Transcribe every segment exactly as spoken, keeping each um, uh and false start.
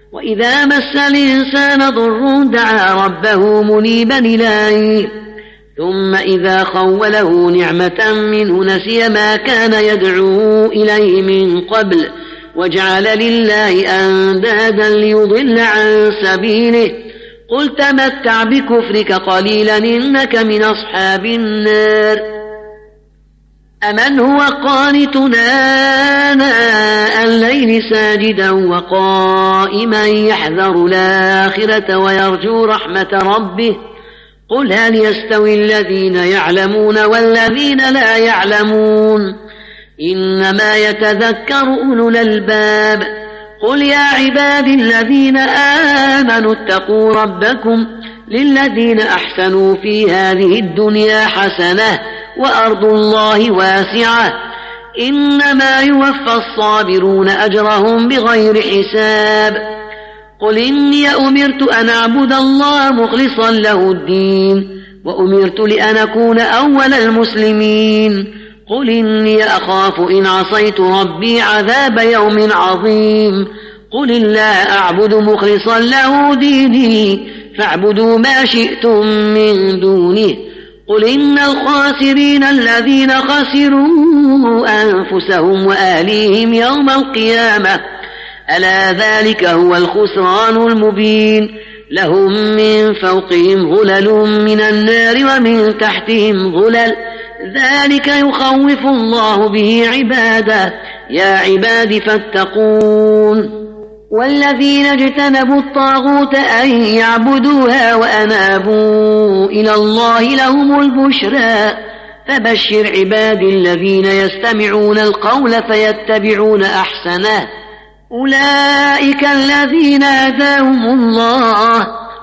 وإذا مس الإنسان ضر دعا ربه منيبا إليه ثم إذا خوله نعمة منه نسي ما كان يدعو إليه من قبل وجعل لله أندادا ليضل عن سبيله قل تمتع بكفرك قليلا إنك من أصحاب النار. أمن هو قانت آناء الليل ساجدا وقائما يحذر الآخرة ويرجو رحمة ربه قل هل يستوي الذين يعلمون والذين لا يعلمون إنما يتذكر أولو الألباب. قل يا عبادي الذين آمنوا اتقوا ربكم للذين أحسنوا في هذه الدنيا حسنة وأرض الله واسعة إنما يوفى الصابرون أجرهم بغير حساب. قل إني أمرت أن أعبد الله مخلصا له الدين وأمرت لأن أكون أول المسلمين. قل إني أخاف إن عصيت ربي عذاب يوم عظيم. قل الله أعبد مخلصا له ديني فاعبدوا ما شئتم من دونه. قل إن الخاسرين الذين خسروا أنفسهم وأهليهم يوم القيامة ألا ذلك هو الخسران المبين. لهم من فوقهم ظلل من النار ومن تحتهم ظلل ذلك يخوف الله به عباده يا عباد فاتقون. والذين اجتنبوا الطاغوت أن يعبدوها وأنابوا إلى الله لهم البشرى فبشر عبادي الذين يستمعون القول فيتبعون أحسنه أولئك الذين هداهم الله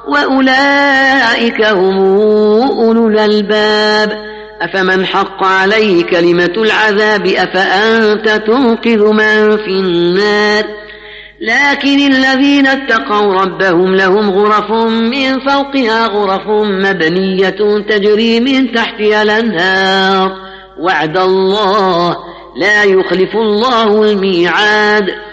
وأولئك هم أولو الألباب. أفمن حق عليه كلمة العذاب أفأنت تنقذ من في النار. لكن الذين اتقوا ربهم لهم غرف من فوقها غرف مبنية تجري من تحتها الأنهار وعد الله لا يخلف الله الميعاد.